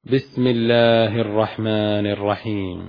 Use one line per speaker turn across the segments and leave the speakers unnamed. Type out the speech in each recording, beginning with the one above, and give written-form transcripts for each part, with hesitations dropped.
بسم الله الرحمن الرحيم.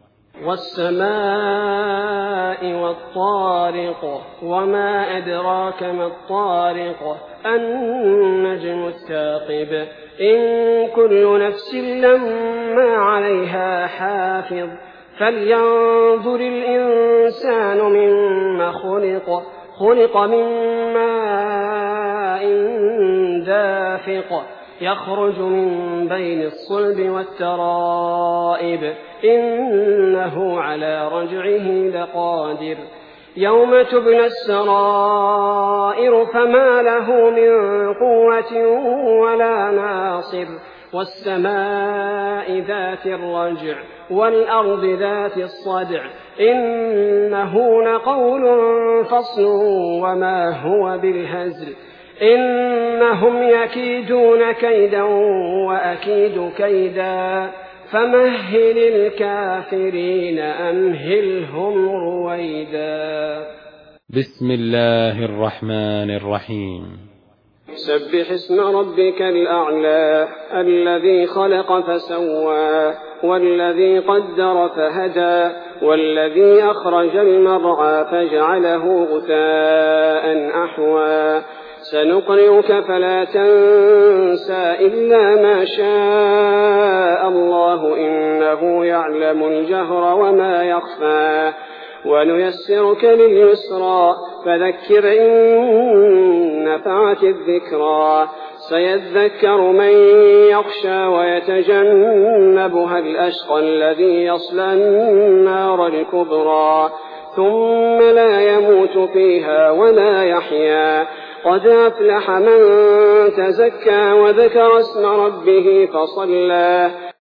والسماء والطارق وما أدراك ما الطارق النجم الثاقب إن كل نفس لما عليها حافظ فلينظر الإنسان مما خلق من ماء دافق يخرج من بين الصلب والترائب إنه على رجعه لقادر يوم تبلى السرائر فما له من قوة ولا ناصر والسماء ذات الرجع والأرض ذات الصدع إنه لقول فصل وما هو بالهزل إنهم يكيدون كيدا وأكيد كيدا فمهل الكافرين أمهلهم رويدا.
بسم الله الرحمن الرحيم.
سبح اسم ربك الأعلى الذي خلق فسوى والذي قدر فهدى والذي أخرج المرعى فجعله غثاء أحوى سنقرئك فلا تنسى إلا ما شاء الله إنه يعلم الجهر وما يخفى ونيسرك لليسرى فذكر إن نفعت الذكرى سيذكر من يخشى ويتجنبها الأشقى الذي يصلى النار الكبرى ثم لا يموت فيها ولا يحيا قد أفلح من تزكى وذكر اسم ربه فصلى